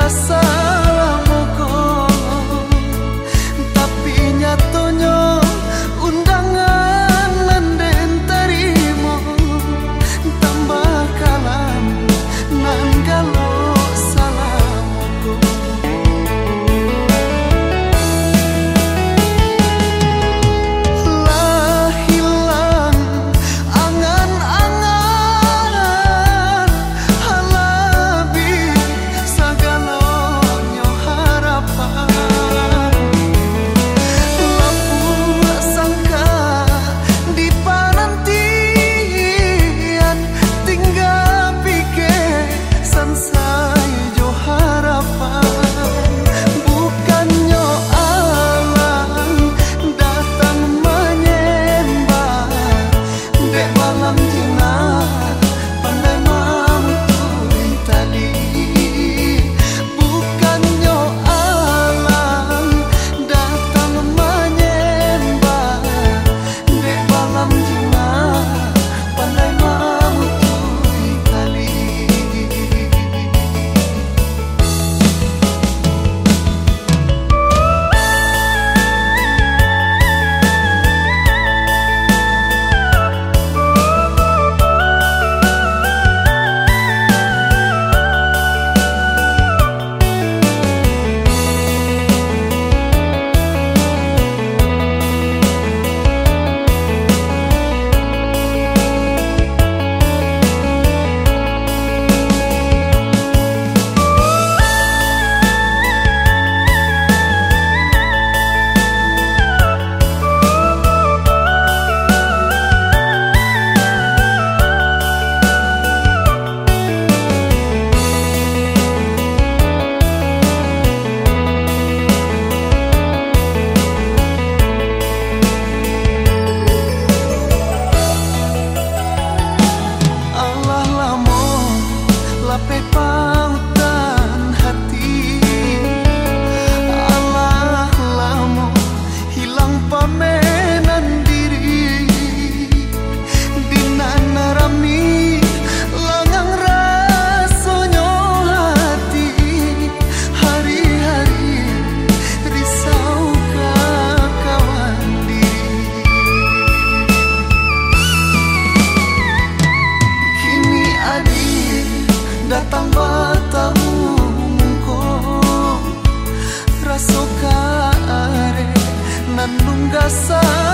salah moko, tapi nyatonya undangan nanden terima, tambah kalam nan galo salah moko. Lah hilang angan-angan halabi sagalonyo harapan. Lampu sangka di panantian tinggal pikir sansai jo harapan. Bukannya alam datang menyembah dek malam jina pandai mampu tadi. Bukannya alam datang menyembah dek malam jina pandai mampu tadi. Allah lamo lape pautan hati. Allah lamo hilang pamenan diri. Dinana rami langang rasonyo hati. Hari-hari risau kawan diri. Kini adik datang bertamu muko, rasoka are nan nunggasa